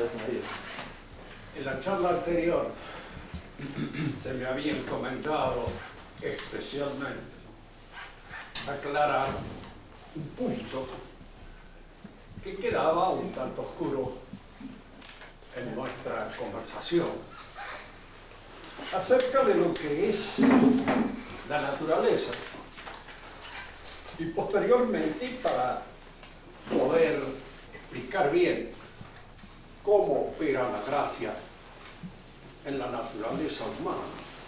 veces en la vida. En la charla anterior se me había encomendado especialmente aclarar un punto que quedaba un tanto oscuro en nuestra conversación acerca de lo que es la naturaleza, y posteriormente, para poder explicar bien cómo opera la gracia en la naturaleza humana.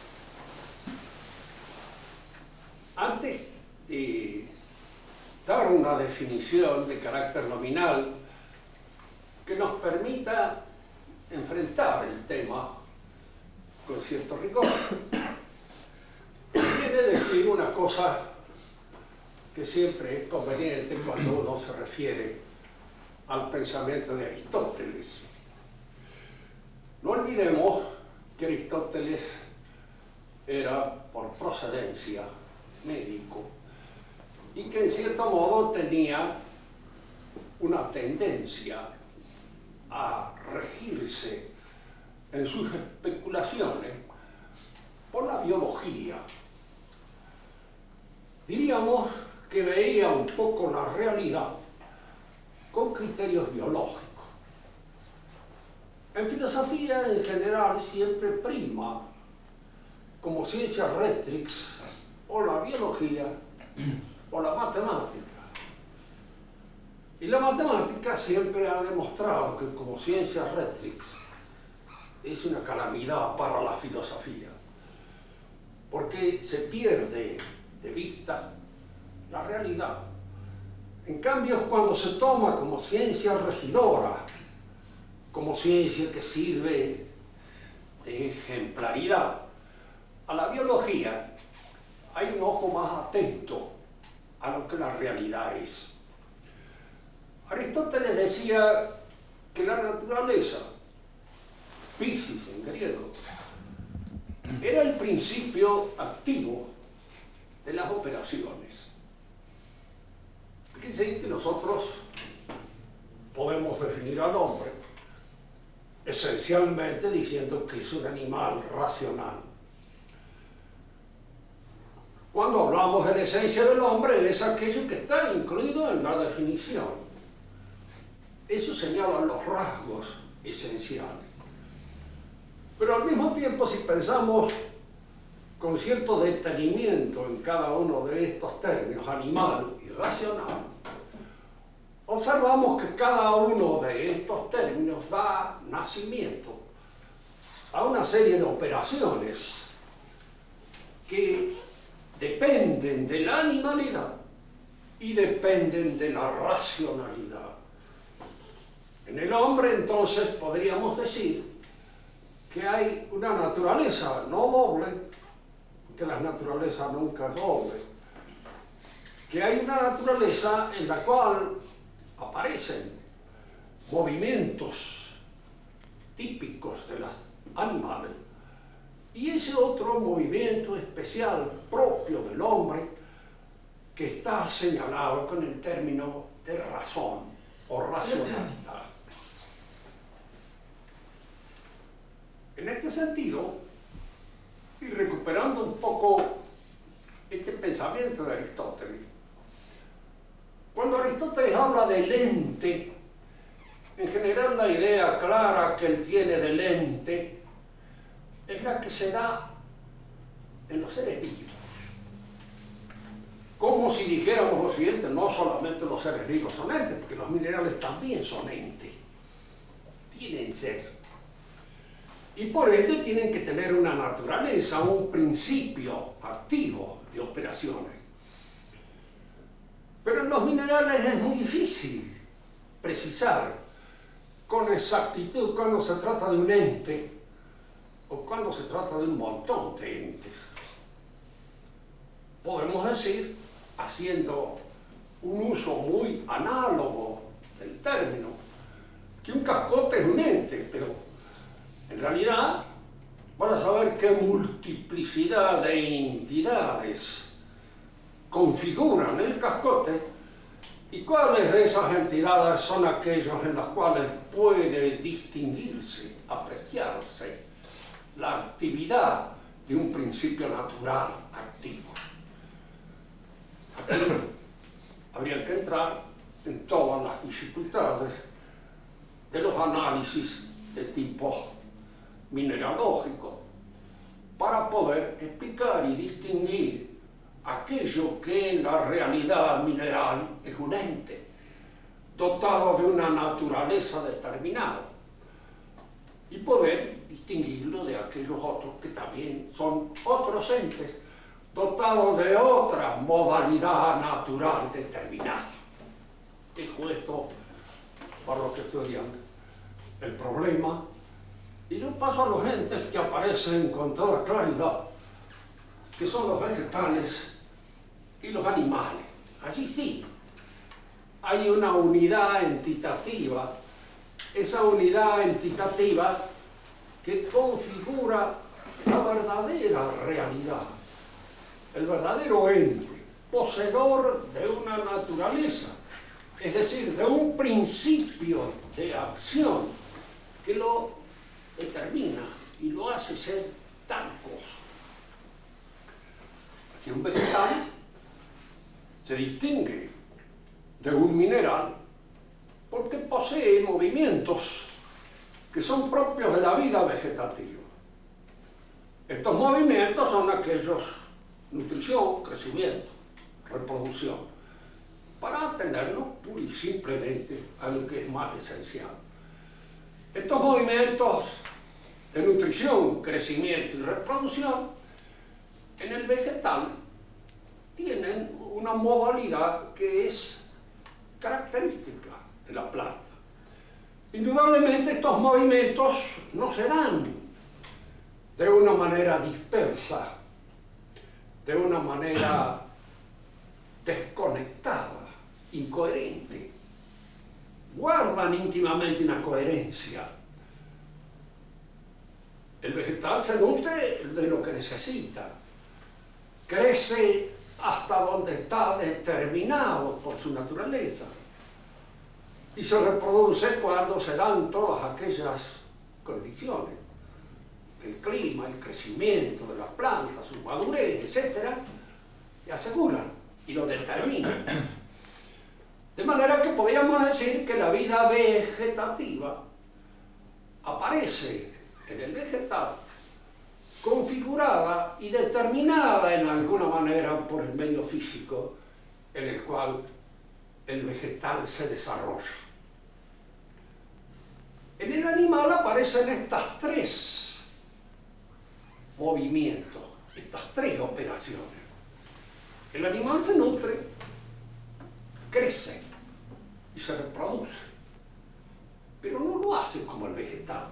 Antes de dar una definición de carácter nominal que nos permita enfrentar el tema con cierto rigor, quiere decir una cosa que siempre es conveniente cuando uno se refiere al pensamiento de Aristóteles. No olvidemos que Aristóteles era por procedencia médico y que en cierto modo tenía una tendencia a regirse en sus especulaciones por la biología. Diríamos que veía un poco la realidad con criterios biológicos. En filosofía en general siempre prima como ciencia rectrix o la biología o la matemática. Y la matemática siempre ha demostrado que como ciencia rectrix es una calamidad para la filosofía, porque se pierde de vista la realidad. En cambio, cuando se toma como ciencia regidora, como ciencia que sirve de ejemplaridad a la biología, hay un ojo más atento a lo que la realidad es. Aristóteles decía que la naturaleza, physis en griego, era el principio activo de las operaciones. Fíjense que nosotros podemos definir al hombre esencialmente diciendo que es un animal racional. Cuando hablamos de la esencia del hombre, es aquello que está incluido en la definición. Eso señala los rasgos esenciales. Pero al mismo tiempo, si pensamos con cierto detenimiento en cada uno de estos términos, animal y racional, observamos que cada uno de estos términos da nacimiento a una serie de operaciones que dependen de la animalidad y dependen de la racionalidad. En el hombre, entonces, podríamos decir que hay una naturaleza no doble, que la naturaleza nunca es doble, que hay una naturaleza en la cual aparecen movimientos típicos de los animales, y ese otro movimiento especial propio del hombre que está señalado con el término de razón o racionalidad. En este sentido, y recuperando un poco este pensamiento de Aristóteles, cuando Aristóteles habla del ente, en general la idea clara que él tiene del ente es la que se da en los seres vivos. Como si dijéramos lo siguiente: no solamente los seres vivos son entes, porque los minerales también son entes, tienen ser. Y por ende tienen que tener una naturaleza, un principio activo de operaciones. Pero en los minerales es muy difícil precisar con exactitud cuando se trata de un ente o cuando se trata de un montón de entes. Podemos decir, haciendo un uso muy análogo del término, que un cascote es un ente, pero en realidad van a saber qué multiplicidad de entidades configuran el cascote ¿Y cuáles de esas entidades son aquellos en las cuales puede distinguirse, apreciarse la actividad de un principio natural activo? Aquí habría que entrar en todas las dificultades de los análisis de tipo mineralógico para poder explicar y distinguir aquello que en la realidad mineral es un ente, dotado de una naturaleza determinada, y poder distinguirlo de aquellos otros que también son otros entes, dotados de otra modalidad natural determinada. Dejo esto para los que estudian el problema, y yo paso a los entes que aparecen con toda claridad, que son los vegetales y los animales. Allí sí hay una unidad entitativa, esa unidad entitativa que configura la verdadera realidad, el verdadero ente, poseedor de una naturaleza, es decir, de un principio de acción que lo determina y lo hace ser tal cosa. Si un vegetal se distingue de un mineral porque posee movimientos que son propios de la vida vegetativa. Estos movimientos son aquellos: nutrición, crecimiento, reproducción, para atenernos pura y simplemente a lo que es más esencial. Estos movimientos de nutrición, crecimiento y reproducción en el vegetal tienen una modalidad que es característica de la planta. Indudablemente estos movimientos no se dan de una manera dispersa, de una manera desconectada, incoherente. Guardan íntimamente una coherencia. El vegetal se nutre de lo que necesita, crece hasta donde está determinado por su naturaleza y se reproduce cuando se dan todas aquellas condiciones: el clima, el crecimiento de las plantas, su madurez, etc., y aseguran y lo determinan. De manera que podríamos decir que la vida vegetativa aparece en el vegetal configurada y determinada en alguna manera por el medio físico en el cual el vegetal se desarrolla. En el animal aparecen estas tres movimientos, estas tres operaciones. El animal se nutre, crece y se reproduce, pero no lo hace como el vegetal.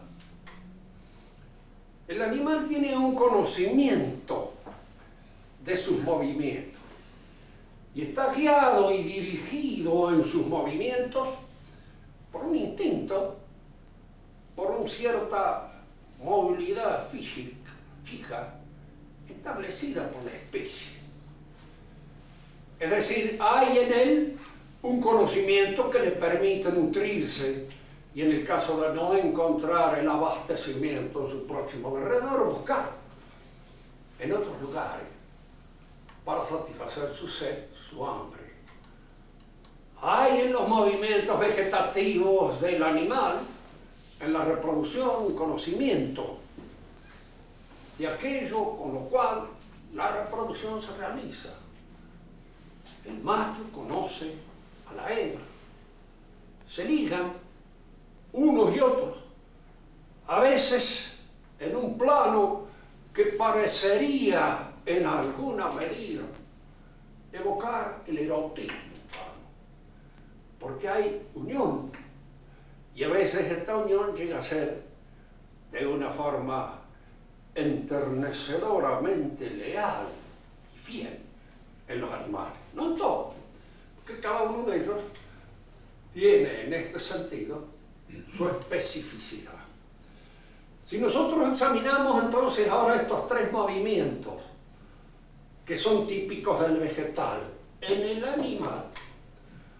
El animal tiene un conocimiento de sus movimientos y está guiado y dirigido en sus movimientos por un instinto, por una cierta movilidad fija establecida por la especie. Es decir, hay en él un conocimiento que le permite nutrirse y, en el caso de no encontrar el abastecimiento en su próximo alrededor, buscar en otros lugares para satisfacer su sed, su hambre. Hay en los movimientos vegetativos del animal, en la reproducción, un conocimiento de aquello con lo cual la reproducción se realiza. El macho conoce a la hembra, se ligan unos y otros, a veces en un plano que parecería en alguna medida evocar el erotismo, porque hay unión, y a veces esta unión llega a ser de una forma enternecedoramente leal y fiel en los animales. No en todos, porque cada uno de ellos tiene en este sentido su especificidad. Si nosotros examinamos entonces ahora estos tres movimientos que son típicos del vegetal, en el animal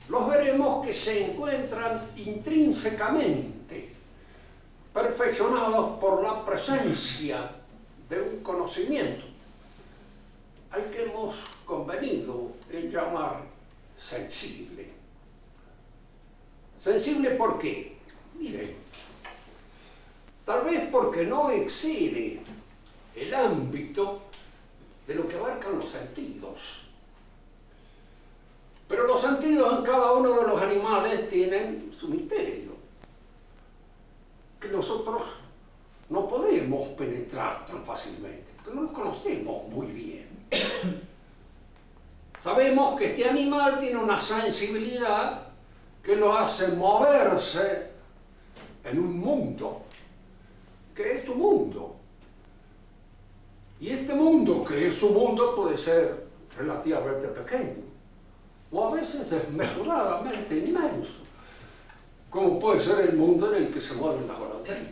los veremos que se encuentran intrínsecamente perfeccionados por la presencia de un conocimiento al que hemos convenido en llamar sensible. ¿Sensible por qué? Miren, tal vez porque no excede el ámbito de lo que abarcan los sentidos. Pero los sentidos en cada uno de los animales tienen su misterio, que nosotros no podemos penetrar tan fácilmente, porque no los conocemos muy bien. Sabemos que este animal tiene una sensibilidad que lo hace moverse en un mundo, que es su mundo. Y este mundo, que es su mundo, puede ser relativamente pequeño, o a veces desmesuradamente inmenso, como puede ser el mundo en el que se mueven las golondrinas.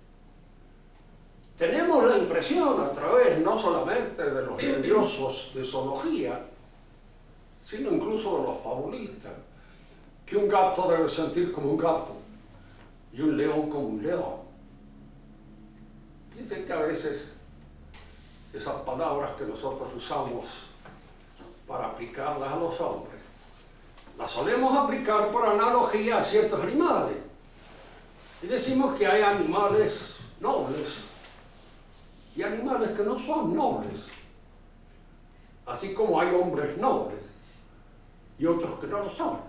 Tenemos la impresión, a través no solamente de los estudiosos de zoología, sino incluso de los fabulistas, que un gato debe sentir como un gato y un león como un león. Piensen que a veces esas palabras que nosotros usamos para aplicarlas a los hombres, las solemos aplicar por analogía a ciertos animales. Y decimos que hay animales nobles y animales que no son nobles, así como hay hombres nobles y otros que no lo son.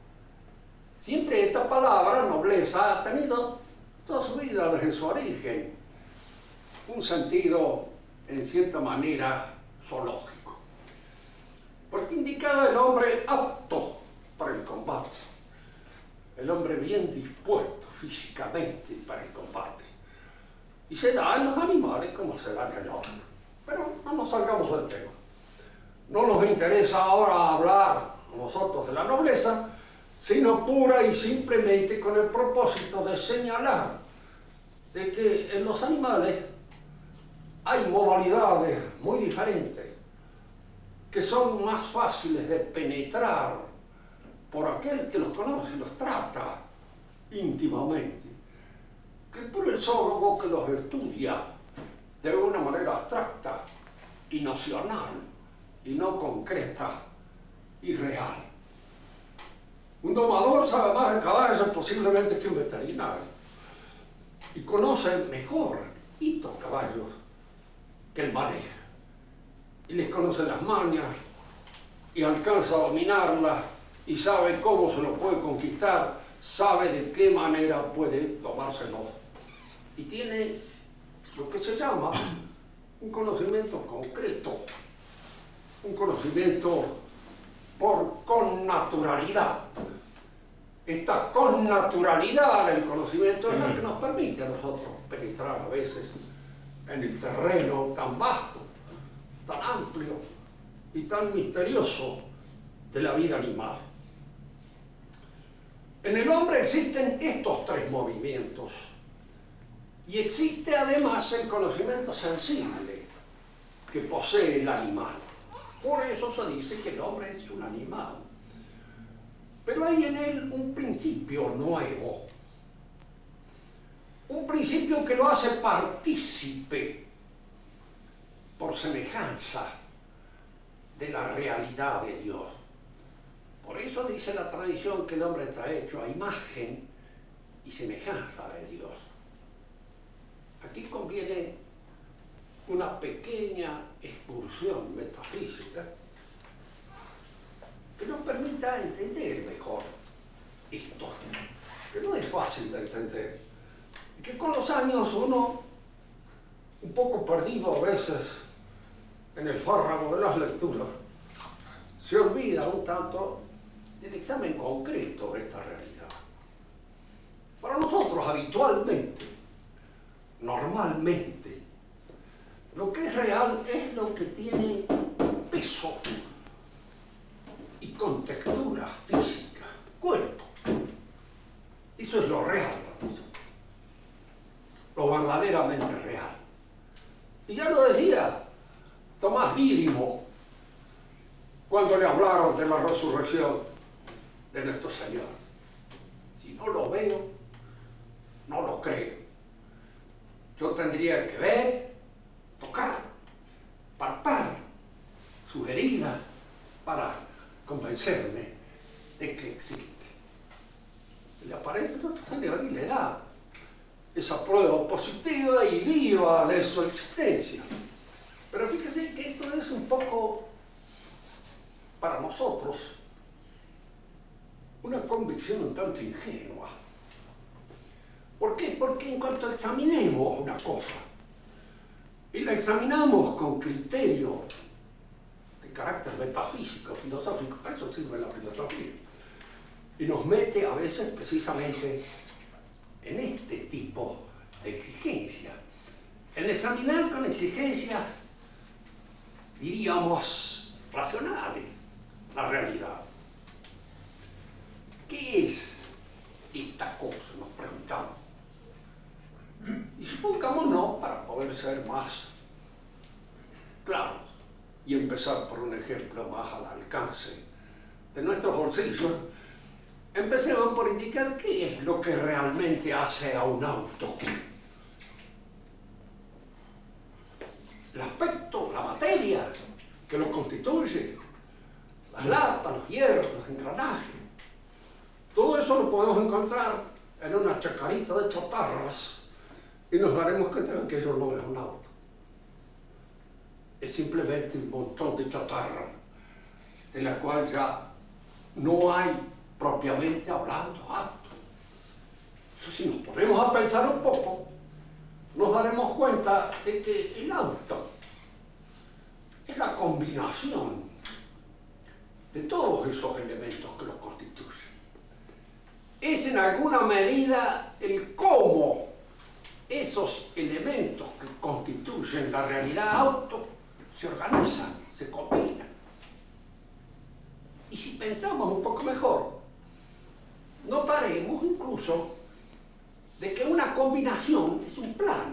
Siempre esta palabra nobleza ha tenido toda su vida desde su origen un sentido en cierta manera zoológico, porque indicaba el hombre apto para el combate, el hombre bien dispuesto físicamente para el combate. Y se da en los animales como se da en el hombre. Pero no nos salgamos del tema. No nos interesa ahora hablar a nosotros de la nobleza, sino pura y simplemente con el propósito de señalar de que en los animales hay modalidades muy diferentes que son más fáciles de penetrar por aquel que los conoce y los trata íntimamente, que por el zoólogo que los estudia de una manera abstracta y nocional y no concreta y real. Un domador sabe más de caballos posiblemente que un veterinario y conoce mejor estos caballos que el maneja y les conoce las mañas y alcanza a dominarlas y sabe cómo se lo puede conquistar, sabe de qué manera puede tomárselo y tiene lo que se llama un conocimiento concreto, un conocimiento por connaturalidad. Esta connaturalidad del conocimiento es la que nos permite a nosotros penetrar a veces en el terreno tan vasto, tan amplio y tan misterioso de la vida animal. En el hombre existen estos tres movimientos y existe además el conocimiento sensible que posee el animal. Por eso se dice que el hombre es un animal. Pero hay en él un principio nuevo, un principio que lo hace partícipe por semejanza de la realidad de Dios. Por eso dice la tradición que el hombre está hecho a imagen y semejanza de Dios. Aquí conviene una pequeña excursión metafísica que nos permita entender mejor esto, que no es fácil de entender, y que con los años uno, un poco perdido a veces en el fárrago de las lecturas, se olvida un tanto del examen concreto de esta realidad. Para nosotros habitualmente, normalmente, lo que es real es lo que tiene peso y con textura física, cuerpo. Eso es lo real para nosotros, lo verdaderamente real. Y ya lo decía Tomás Dídimo cuando le hablaron de la resurrección de nuestro Señor. Si no lo veo, no lo creo. Yo tendría que ver, tocar, palpar sus heridas para convencerme de que existe. Le aparece nuestro Señor y le da esa prueba positiva y viva de su existencia. Pero fíjese que esto es un poco, para nosotros, una convicción un tanto ingenua. ¿Por qué? Porque en cuanto examinemos una cosa, y la examinamos con criterio de carácter metafísico, filosófico, para eso sirve la filosofía, y nos mete a veces precisamente en este tipo de exigencia. En examinar con exigencias, diríamos, racionales, la realidad. ¿Qué es esta cosa? Nos preguntamos. Y supongámonos, para poder ser más claros y empezar por un ejemplo más al alcance de nuestros bolsillos, empecemos por indicar qué es lo que realmente hace a un auto. El aspecto, la materia que lo constituye, las latas, los hierros, los engranajes, todo eso lo podemos encontrar en una chacarita de chatarras y nos daremos cuenta de que eso no es un auto. Es simplemente un montón de chatarra de la cual ya no hay propiamente hablando auto. Eso, si nos ponemos a pensar un poco, nos daremos cuenta de que el auto es la combinación de todos esos elementos que lo constituyen. Es en alguna medida el cómo esos elementos que constituyen la realidad auto se organizan, se combinan. Y si pensamos un poco mejor, notaremos incluso de que una combinación es un plan.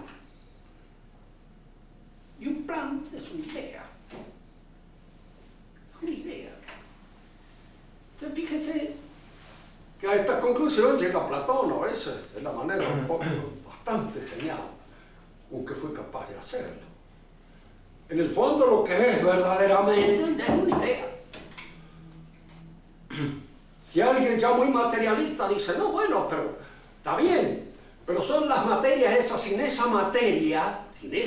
Y un plan es una idea. Es una idea. Entonces, fíjese que a esta conclusión llega Platón a veces de la manera un poco bastante genial, aunque fue capaz de hacerlo. En el fondo, lo que es verdaderamente es una idea. Si alguien ya muy materialista dice, no, bueno, pero está bien, pero son las materias esas, sin esa materia,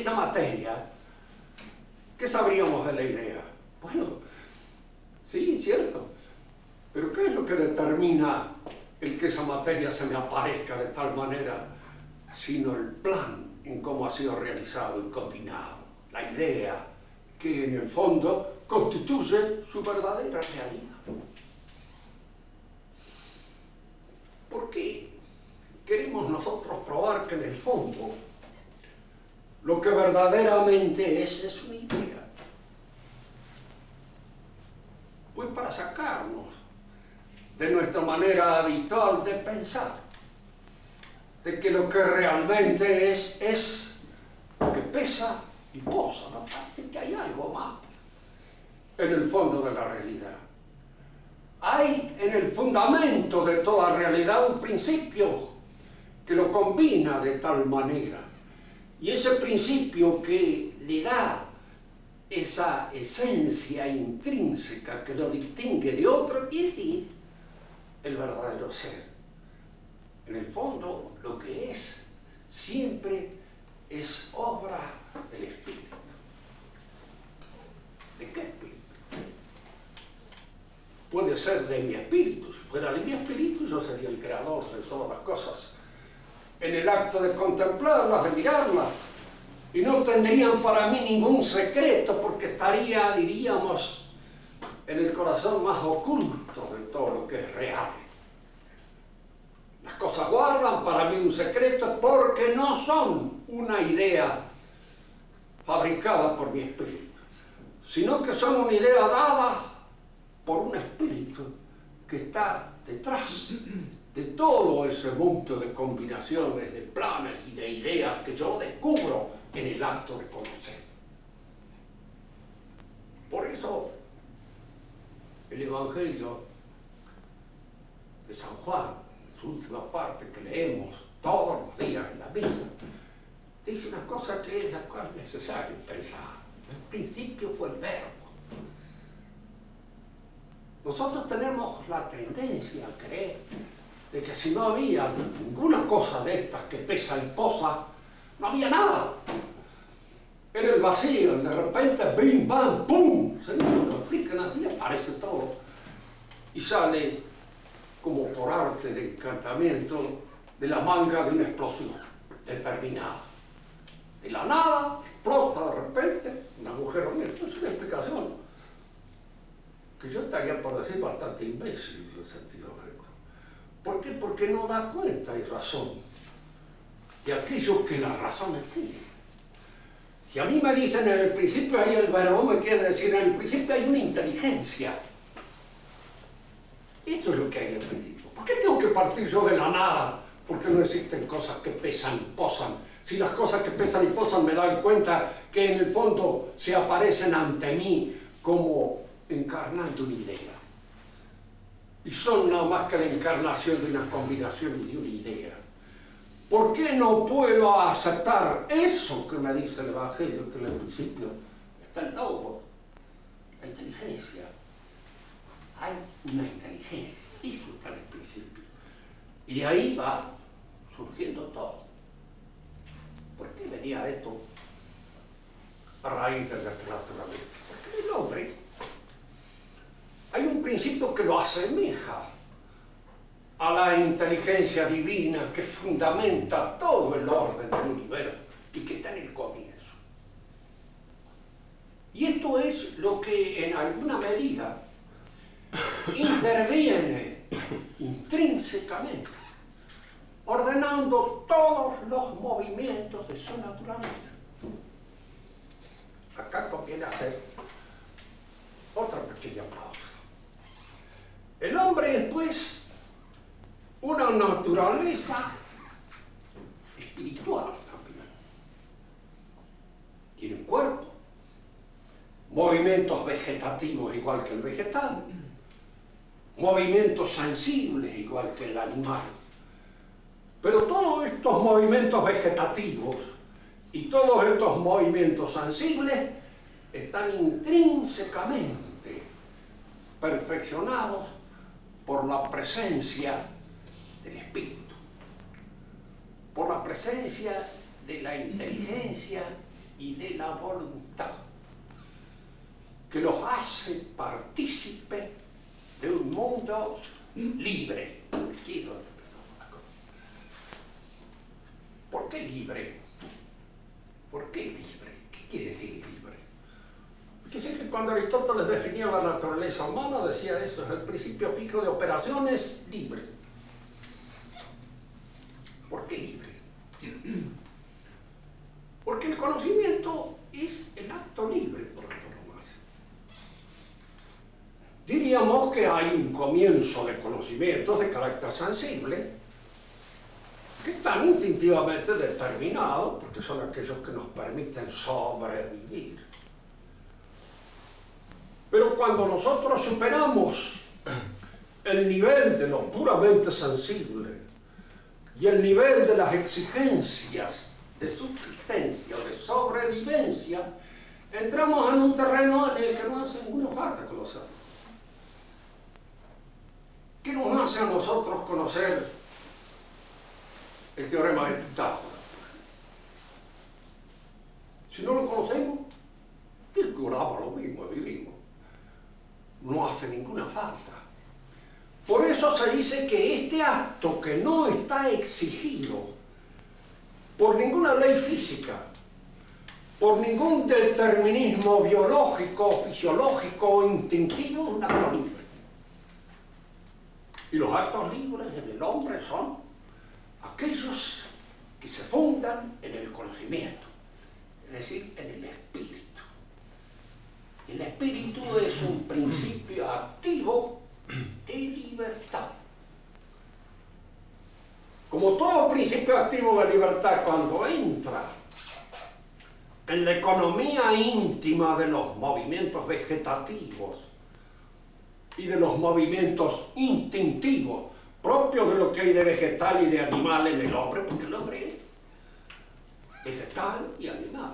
¿qué sabríamos de la idea? Bueno, sí, cierto, pero ¿qué es lo que determina el que esa materia se me aparezca de tal manera, sino el plan en cómo ha sido realizado y combinado, la idea que en el fondo constituye su verdadera realidad? ¿Por qué queremos nosotros probar que en el fondo lo que verdaderamente es una idea? Pues para sacarnos de nuestra manera habitual de pensar, de que lo que realmente es lo que pesa y posa, ¿no? Parece que hay algo más en el fondo de la realidad. Hay en el fundamento de toda realidad un principio que lo combina de tal manera, y ese principio que le da esa esencia intrínseca que lo distingue de otro, y ese es el verdadero ser. En el fondo, lo que es siempre es obra del espíritu. ¿De qué espíritu? Puede ser de mi espíritu. Si fuera de mi espíritu, yo sería el creador de todas las cosas. En el acto de contemplarlas, de mirarlas, y no tendrían para mí ningún secreto, porque estaría, diríamos, en el corazón más oculto de todo lo que es real. Las cosas guardan para mí un secreto porque no son una idea fabricada por mi espíritu, sino que son una idea dada por un espíritu que está detrás de todo ese mundo de combinaciones, de planes y de ideas que yo descubro en el acto de conocer. Por eso el Evangelio su última parte que leemos todos los días en la misa, dice una cosa que es la cual es necesario pensar. El principio fue el verbo. Nosotros tenemos la tendencia a creer de que si no había ninguna cosa de estas que pesa y posa, no había nada. Era el vacío, y de repente, bim, bam, pum, se lo explican así, aparece todo. Y sale, como por arte de encantamiento, de la manga de una explosión determinada. De la nada, explota de repente, un agujero negro. Esto es una explicación que yo estaría por decir bastante imbécil en el sentido de esto. ¿Por qué? Porque no da cuenta y razón de aquello que la razón exige. Si a mí me dicen en el principio hay el verbo, me quieren decir en el principio hay una inteligencia. Eso es lo que hay en el principio. ¿Por qué tengo que partir yo de la nada? Porque no existen cosas que pesan y posan. Si las cosas que pesan y posan me dan cuenta que en el fondo se aparecen ante mí como encarnando una idea. Y son nada más que la encarnación de una combinación y de una idea. ¿Por qué no puedo aceptar eso que me dice el Evangelio, que en el principio está el logos, la inteligencia? Hay una inteligencia, eso está en el principio. Y de ahí va surgiendo todo. ¿Por qué venía esto a raíz de la naturaleza? Porque el hombre, hay un principio que lo asemeja a la inteligencia divina que fundamenta todo el orden del universo y que está en el comienzo. Y esto es lo que en alguna medida interviene intrínsecamente, ordenando todos los movimientos de su naturaleza. Acá conviene hacer otra pequeña pausa. El hombre es, pues, una naturaleza espiritual también. Tiene un cuerpo, movimientos vegetativos igual que el vegetal, movimientos sensibles igual que el animal. Pero todos estos movimientos vegetativos y todos estos movimientos sensibles están intrínsecamente perfeccionados por la presencia del espíritu, por la presencia de la inteligencia y de la voluntad, que los hace partícipes de un mundo libre. Quiero empezar una cosa. ¿Por qué libre? ¿Por qué libre? ¿Qué quiere decir libre? Fíjense que cuando Aristóteles definía la naturaleza humana, decía eso, es el principio fijo de operaciones libres. ¿Por qué libres? Porque el conocimiento es el acto libre por antonomasia. Diríamos que hay un comienzo de conocimientos de carácter sensible que están instintivamente determinados porque son aquellos que nos permiten sobrevivir. Pero cuando nosotros superamos el nivel de lo puramente sensible y el nivel de las exigencias de subsistencia o de sobrevivencia, entramos en un terreno en el que no hace ninguna falta conocer. ¿Qué nos hace a nosotros conocer el teorema de Pitágoras? Si no lo conocemos, calculamos lo mismo, vivimos. No hace ninguna falta. Por eso se dice que este acto que no está exigido por ninguna ley física, por ningún determinismo biológico, fisiológico o instintivo, es un acto libre. Y los actos libres en el hombre son aquellos que se fundan en el conocimiento, es decir, en el espíritu. El espíritu es un principio activo de libertad. Como todo principio activo de libertad, cuando entra en la economía íntima de los movimientos vegetativos y de los movimientos instintivos propios de lo que hay de vegetal y de animal en el hombre, porque el hombre es vegetal y animal.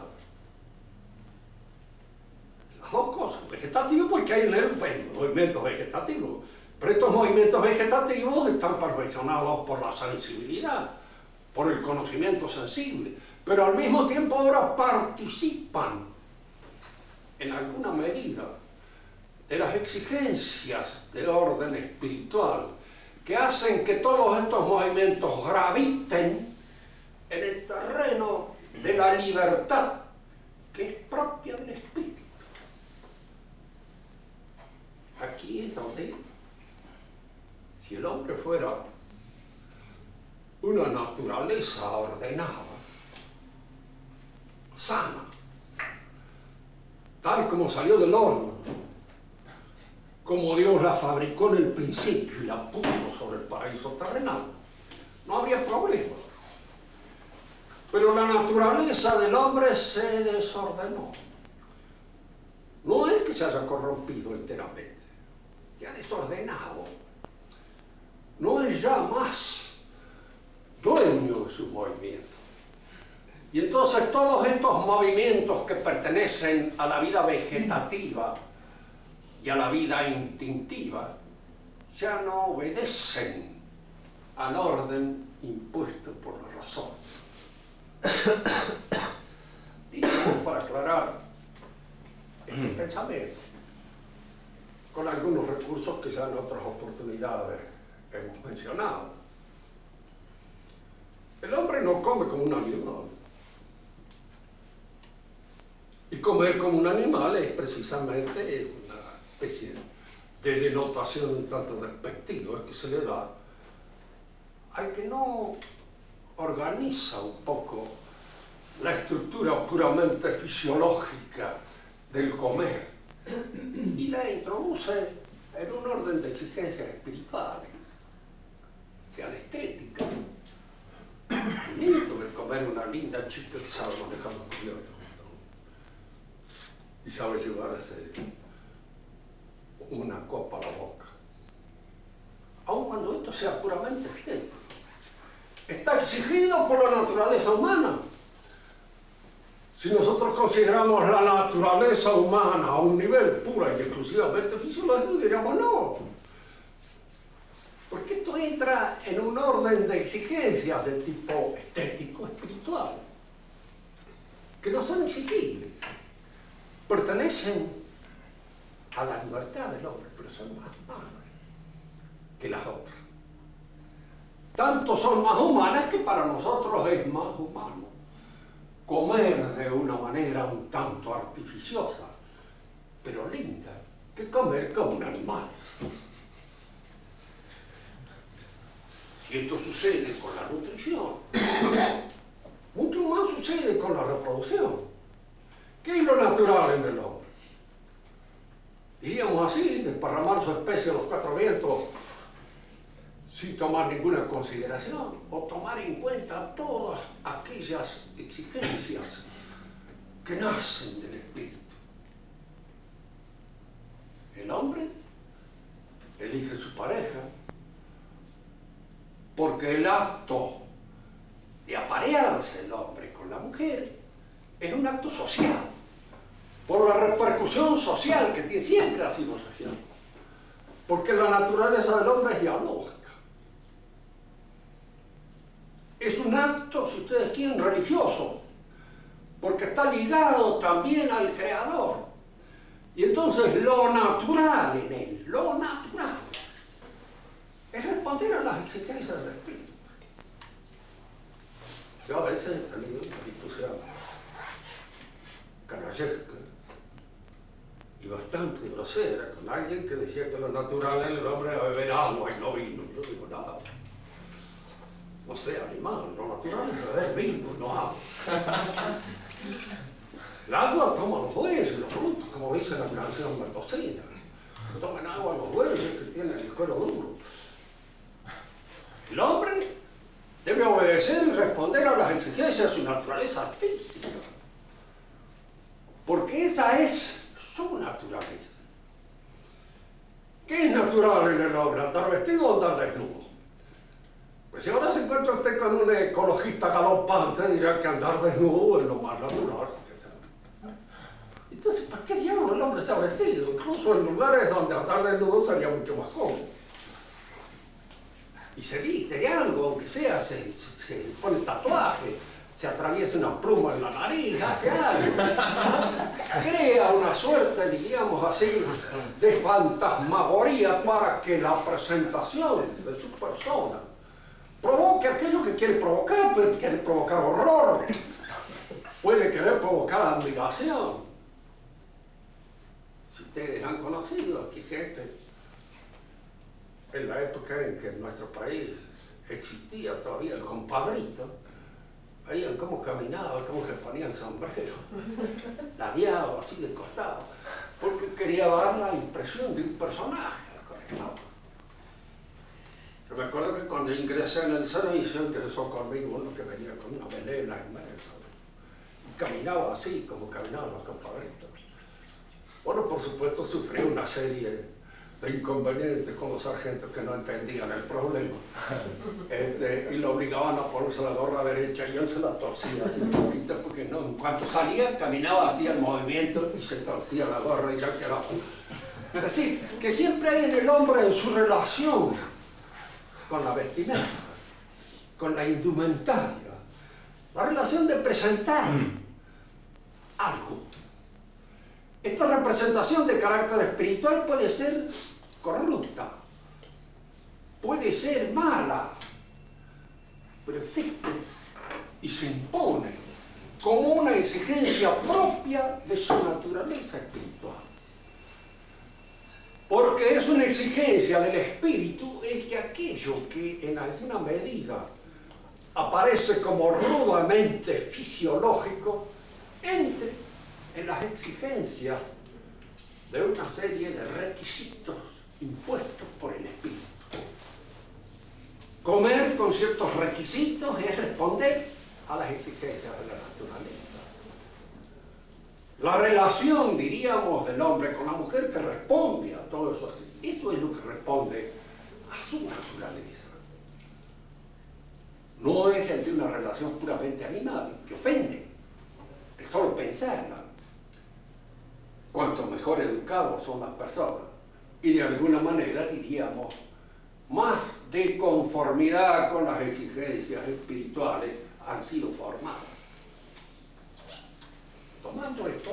Las dos cosas, vegetativo porque hay en él movimientos vegetativos, pero estos movimientos vegetativos están perfeccionados por la sensibilidad, por el conocimiento sensible, pero al mismo tiempo ahora participan en alguna medida de las exigencias de orden espiritual que hacen que todos estos movimientos graviten en el terreno de la libertad que es propia del espíritu. Aquí es donde, si el hombre fuera una naturaleza ordenada, sana, tal como salió del horno, como Dios la fabricó en el principio y la puso sobre el paraíso terrenal, no habría problema. Pero la naturaleza del hombre se desordenó. No es que se haya corrompido enteramente, se ha desordenado. No es ya más dueño de sus movimientos. Y entonces todos estos movimientos que pertenecen a la vida vegetativa y a la vida instintiva ya no obedecen al orden impuesto por la razón. Digamos, para aclarar este pensamiento, con algunos recursos que ya en otras oportunidades hemos mencionado. El hombre no come como un animal. Y comer como un animal es precisamente una especie de denotación un tanto despectiva que se le da al que no organiza un poco la estructura puramente fisiológica del comer y la introduce en un orden de exigencias espirituales, sean estéticas. Lindo de comer una linda chica que sabe manejar los cubiertos y sabe llevarse una copa a la boca, aun cuando esto sea puramente estético. Está exigido por la naturaleza humana. Si nosotros consideramos la naturaleza humana a un nivel pura y exclusivamente fisiológico, diríamos no. Porque esto entra en un orden de exigencias de tipo estético, espiritual, que no son exigibles. Pertenecen a la libertad del hombre, pero son más humanas que las otras. Tanto son más humanas que para nosotros es más humano comer de una manera un tanto artificiosa, pero linda, que comer como un animal. Y esto sucede con la nutrición, mucho más sucede con la reproducción. ¿Qué es lo natural en el hombre? Diríamos así, desparramar su especie a los cuatro vientos sin tomar ninguna consideración o tomar en cuenta todas aquellas exigencias que nacen del espíritu. El hombre elige su pareja porque el acto de aparearse el hombre con la mujer es un acto social, por la repercusión social que tiene, siempre ha sido social, porque la naturaleza del hombre es dialógica. Es un acto, si ustedes quieren, religioso, porque está ligado también al Creador. Y entonces lo natural en él, lo natural, es responder a las exigencias del espíritu. Yo a veces he tenido una discusión canallesca y bastante grosera con alguien que decía que lo natural en el hombre era beber agua y no vino. Yo digo, nada. No sé, animal, lo natural es beber vino, no agua. El agua toma los bueyes y los frutos, como dice la canción mendocina. Toman agua los bueyes que tienen el cuero duro. El hombre debe obedecer y responder a las exigencias de su naturaleza artística, porque esa es su naturaleza. ¿Qué es natural en el hombre? ¿Andar vestido o andar desnudo? Pues si ahora se encuentra usted con un ecologista galopante, dirá que andar desnudo es lo más natural. Entonces, ¿para qué diablos el hombre se ha vestido? Incluso en lugares donde andar desnudo sería mucho más cómodo. Y se viste de algo, aunque sea, se pone tatuaje, se atraviesa una pluma en la nariz, hace algo. Crea una suerte, diríamos así, de fantasmagoría para que la presentación de su persona provoque aquello que quiere provocar. Puede querer provocar horror, puede querer provocar admiración. Si ustedes han conocido aquí gente, en la época en que en nuestro país existía todavía el compadrito, veían cómo caminaba, cómo se ponía el sombrero, ladeado así de costado, porque quería dar la impresión de un personaje. Yo me acuerdo que cuando ingresé en el servicio, ingresó conmigo uno que venía con una melena inmensa, y caminaba así como caminaban los compadritos. Bueno, por supuesto sufrió una serie de inconvenientes con los sargentos que no entendían el problema, y lo obligaban a ponerse la gorra derecha y él se la torcía así un poquito, porque no, en cuanto salía caminaba así el movimiento y se torcía la gorra y ya quedaba. Es decir, que siempre hay en el hombre en su relación con la vestimenta, con la indumentaria, la relación de presentar algo. Esta representación de carácter espiritual puede ser corrupta, puede ser mala, pero existe y se impone como una exigencia propia de su naturaleza espiritual. Porque es una exigencia del espíritu el que aquello que en alguna medida aparece como rudamente fisiológico entre en las exigencias de una serie de requisitos impuestos por el espíritu. Comer con ciertos requisitos es responder a las exigencias de la naturaleza. La relación, diríamos, del hombre con la mujer que responde a todo eso. Eso es lo que responde a su naturaleza. No es el de una relación puramente animal, que ofende. El solo pensarla. Cuanto mejor educados son las personas, y de alguna manera, diríamos, más de conformidad con las exigencias espirituales han sido formadas. Tomando esto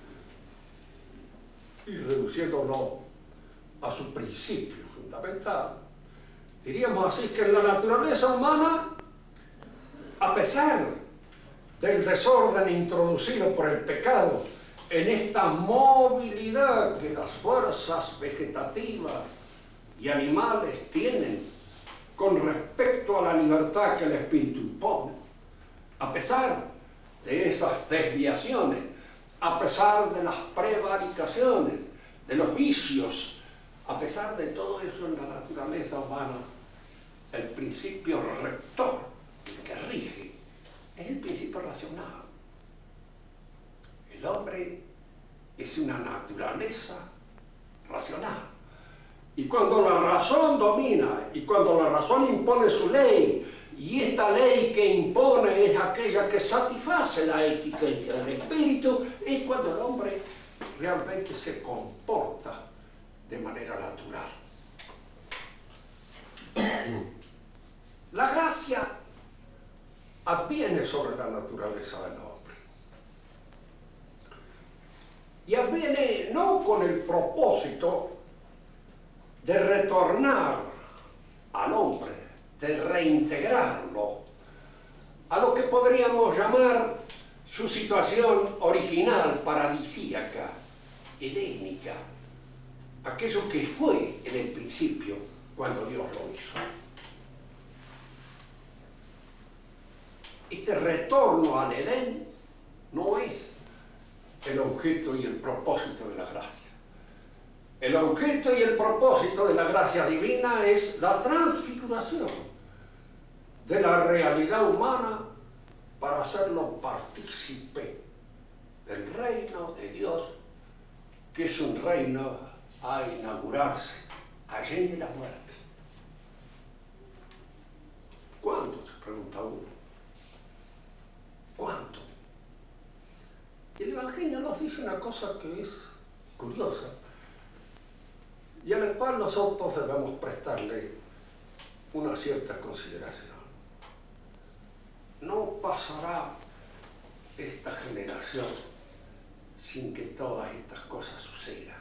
y reduciéndolo a su principio fundamental, diríamos así que en la naturaleza humana, a pesar del desorden introducido por el pecado, en esta movilidad que las fuerzas vegetativas y animales tienen con respecto a la libertad que el espíritu impone, a pesar de esas desviaciones, a pesar de las prevaricaciones, de los vicios, a pesar de todo eso en la naturaleza humana, el principio rector, el que rige, es el principio racional. El hombre es una naturaleza racional. Y cuando la razón domina, y cuando la razón impone su ley, y esta ley que impone es aquella que satisface la exigencia del espíritu, es cuando el hombre realmente se comporta de manera natural. La gracia adviene sobre la naturaleza del hombre. Y adviene no con el propósito de retornar al hombre, de reintegrarlo a lo que podríamos llamar su situación original, paradisíaca, edénica, aquello que fue en el principio cuando Dios lo hizo. Este retorno al Edén no es el objeto y el propósito de la gracia. El objeto y el propósito de la gracia divina es la transfiguración de la realidad humana para hacerlo partícipe del reino de Dios, que es un reino a inaugurarse allende la muerte. pregunta uno. ¿Cuánto? Y el Evangelio nos dice una cosa que es curiosa y a la cual nosotros debemos prestarle una cierta consideración. No pasará esta generación sin que todas estas cosas sucedan.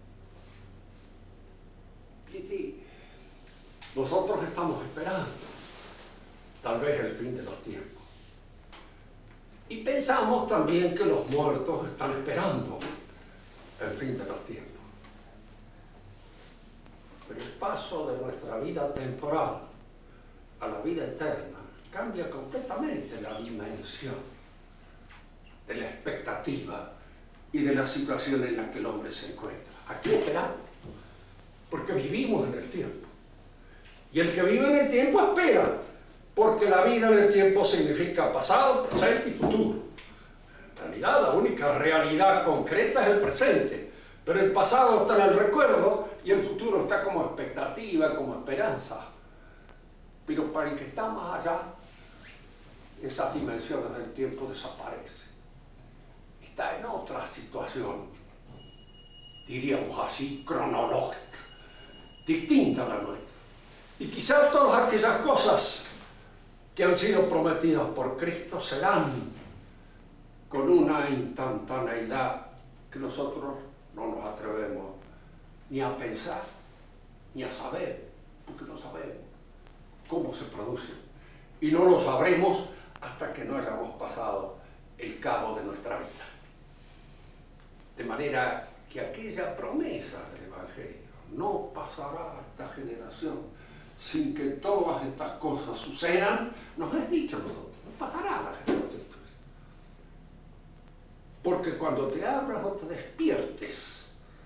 Y sí, nosotros estamos esperando tal vez el fin de los tiempos. Y pensamos también que los muertos están esperando el fin de los tiempos. Pero el paso de nuestra vida temporal a la vida eterna cambia completamente la dimensión de la expectativa y de la situación en la que el hombre se encuentra. Aquí esperamos, porque vivimos en el tiempo. Y el que vive en el tiempo espera, porque la vida en el tiempo significa pasado, presente y futuro. En realidad, la única realidad concreta es el presente, pero el pasado está en el recuerdo y el futuro está como expectativa, como esperanza. Pero para el que está más allá, esas dimensiones del tiempo desaparecen. Está en otra situación, diríamos así, cronológica, distinta a la nuestra. Y quizás todas aquellas cosas que han sido prometidas por Cristo serán con una instantaneidad que nosotros no nos atrevemos ni a pensar, ni a saber, porque no sabemos cómo se produce. Y no lo sabremos hasta que no hayamos pasado el cabo de nuestra vida. De manera que aquella promesa del Evangelio, no pasará a esta generación sin que todas estas cosas sucedan, nos es dicho a nosotros, no pasará a la generación. Porque cuando te abras o te despiertes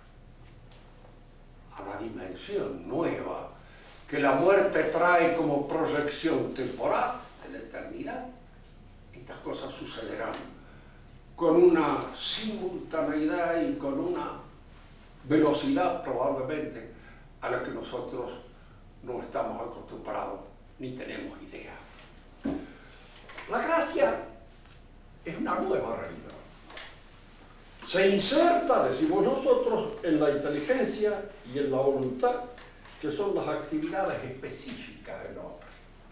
a la dimensión nueva que la muerte trae como proyección temporal de la eternidad, estas cosas sucederán con una simultaneidad y con una velocidad probablemente a la que nosotros no estamos acostumbrados ni tenemos idea. La gracia es una nueva realidad. Se inserta, decimos nosotros, en la inteligencia y en la voluntad, que son las actividades específicas del hombre.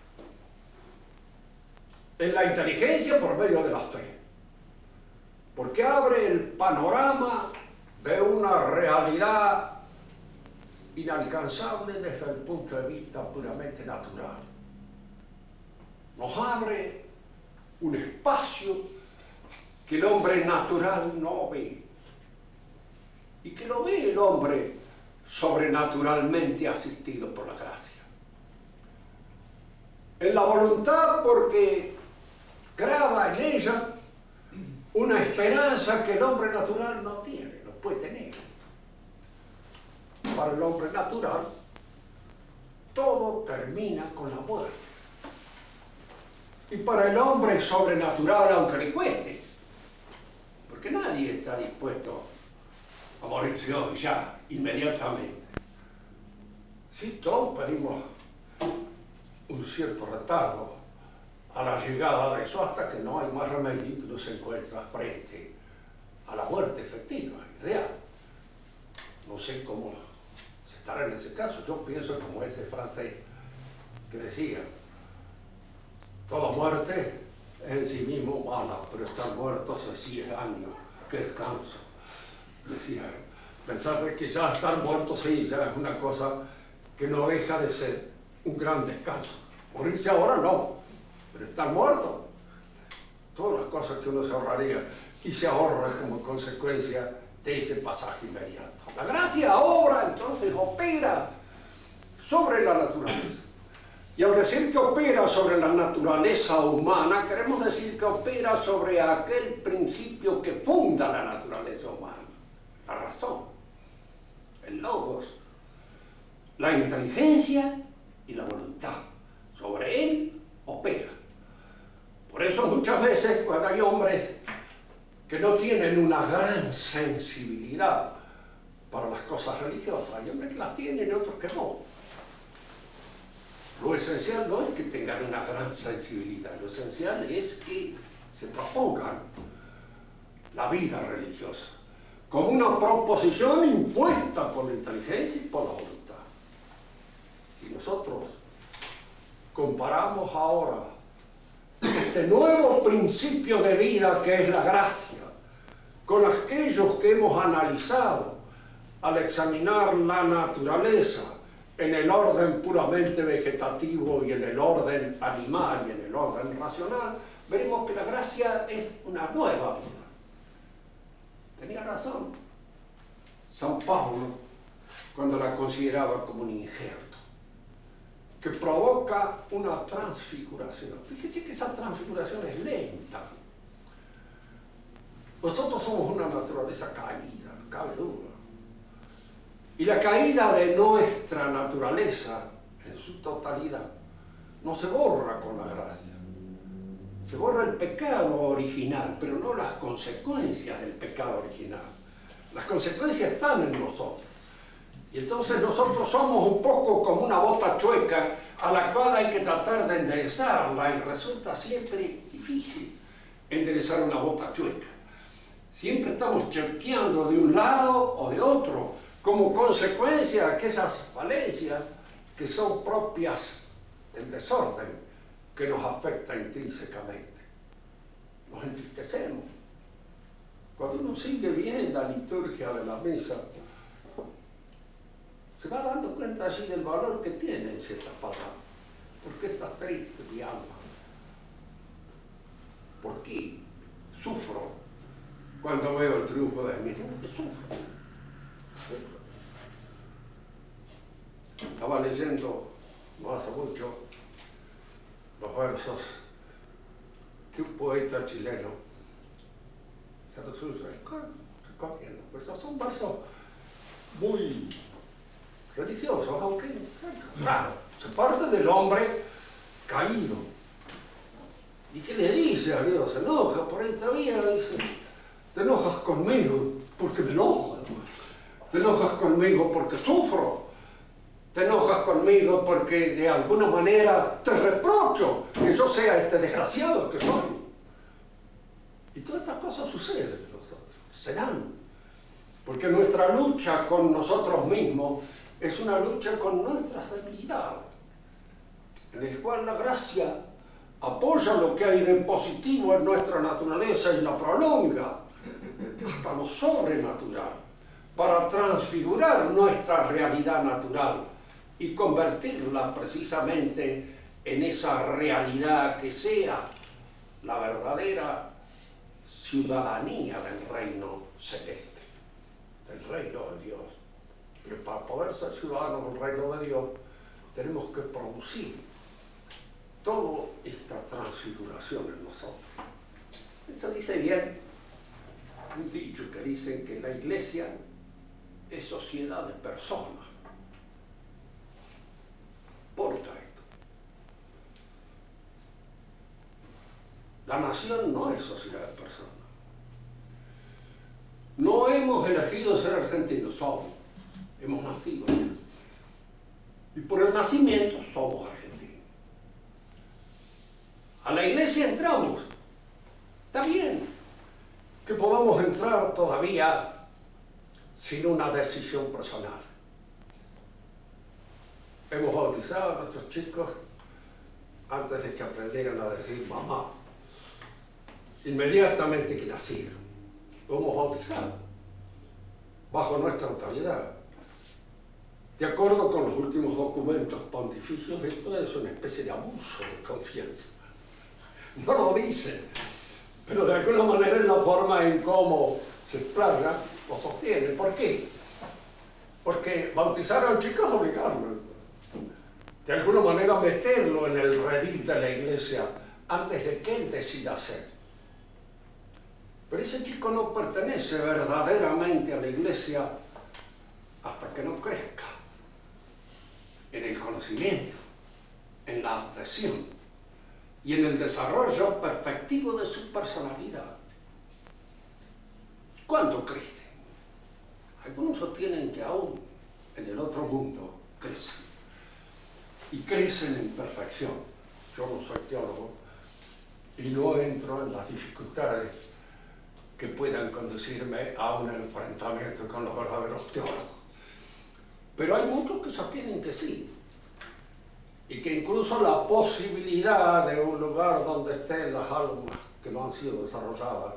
En la inteligencia por medio de la fe, porque abre el panorama de una realidad inalcanzable desde el punto de vista puramente natural. Nos abre un espacio que el hombre natural no ve, y que lo ve el hombre sobrenaturalmente asistido por la gracia. En la voluntad, porque graba en ella una esperanza que el hombre natural no tiene, no puede tener. Para el hombre natural, todo termina con la muerte. Y para el hombre sobrenatural, aunque le cueste, porque nadie está dispuesto a morirse hoy, ya, inmediatamente. Sí, todos pedimos un cierto retardo a la llegada de eso hasta que no hay más remedio que uno se encuentra frente a la muerte efectiva y real. No sé cómo se estará en ese caso. Yo pienso como ese francés que decía: toda muerte es en sí mismo mala, pero estar muertos así es años, qué descanso. Decía, pensar de que ya estar muerto sí, ya es una cosa que no deja de ser un gran descanso. Morirse ahora no, pero estar muerto, todas las cosas que uno se ahorraría y se ahorra como consecuencia de ese pasaje inmediato. La gracia obra, entonces opera sobre la naturaleza. Y al decir que opera sobre la naturaleza humana, queremos decir que opera sobre aquel principio que funda la naturaleza humana, la razón, el logos, la inteligencia y la voluntad. Sobre él opera. Por eso muchas veces cuando hay hombres que no tienen una gran sensibilidad para las cosas religiosas, hay hombres que las tienen y otros que no. Lo esencial no es que tengan una gran sensibilidad, lo esencial es que se propongan la vida religiosa como una proposición impuesta por la inteligencia y por la voluntad. Si nosotros comparamos ahora este nuevo principio de vida que es la gracia con aquellos que hemos analizado al examinar la naturaleza en el orden puramente vegetativo y en el orden animal y en el orden racional, veremos que la gracia es una nueva vida. Tenía razón San Pablo cuando la consideraba como un injerto, que provoca una transfiguración. Fíjese que esa transfiguración es lenta. Nosotros somos una naturaleza caída, no cabe duda. Y la caída de nuestra naturaleza, en su totalidad, no se borra con la gracia. Se borra el pecado original, pero no las consecuencias del pecado original. Las consecuencias están en nosotros. Y entonces nosotros somos un poco como una bota chueca a la cual hay que tratar de enderezarla, y resulta siempre difícil enderezar una bota chueca. Siempre estamos chequeando de un lado o de otro, como consecuencia de aquellas falencias que son propias del desorden que nos afecta intrínsecamente. Nos entristecemos. Cuando uno sigue bien la liturgia de la misa, se va dando cuenta allí del valor que tienen ciertas palabras. ¿Por qué estás triste, mi alma? ¿Por qué sufro cuando veo el triunfo de mí? ¿Por qué sufro? Estaba leyendo no hace mucho los versos de un poeta chileno, se los recomiendo, pues son versos muy religiosos, aunque claro, se parte del hombre caído y que le dice a Dios, se enoja por esta vida, dice, te enojas conmigo porque me enojo, te enojas conmigo porque sufro, te enojas conmigo porque de alguna manera te reprocho que yo sea este desgraciado que soy. Y todas estas cosas suceden en nosotros, se dan. Porque nuestra lucha con nosotros mismos es una lucha con nuestras debilidades, en el cual la gracia apoya lo que hay de positivo en nuestra naturaleza y la prolonga hasta lo sobrenatural, para transfigurar nuestra realidad natural y convertirla precisamente en esa realidad que sea la verdadera ciudadanía del reino celeste, del reino de Dios. Pero para poder ser ciudadanos del reino de Dios tenemos que producir toda esta transfiguración en nosotros. Eso dice bien un dicho que dicen que la iglesia es sociedad de personas. Porta esto. La nación no es sociedad de personas. No hemos elegido ser argentinos, somos. Hemos nacido allá. Y por el nacimiento somos argentinos. A la iglesia entramos. Está bien que podamos entrar todavía sin una decisión personal. Hemos bautizado a nuestros chicos antes de que aprendieran a decir mamá. Inmediatamente que nacieron, lo hemos bautizado bajo nuestra autoridad. De acuerdo con los últimos documentos pontificios, esto es una especie de abuso de confianza. No lo dicen, pero de alguna manera es la forma en cómo se explaya, lo sostienen. ¿Por qué? Porque bautizar a un chico es obligarlo. De alguna manera meterlo en el redil de la iglesia antes de que él decida ser. Pero ese chico no pertenece verdaderamente a la iglesia hasta que no crezca en el conocimiento, en la adhesión y en el desarrollo perfectivo de su personalidad. ¿Cuándo crece? Algunos sostienen que aún en el otro mundo crece. Y crecen en perfección. Yo no soy teólogo y no entro en las dificultades que puedan conducirme a un enfrentamiento con los verdaderos teólogos. Pero hay muchos que sostienen que sí, y que incluso la posibilidad de un lugar donde estén las almas que no han sido desarrolladas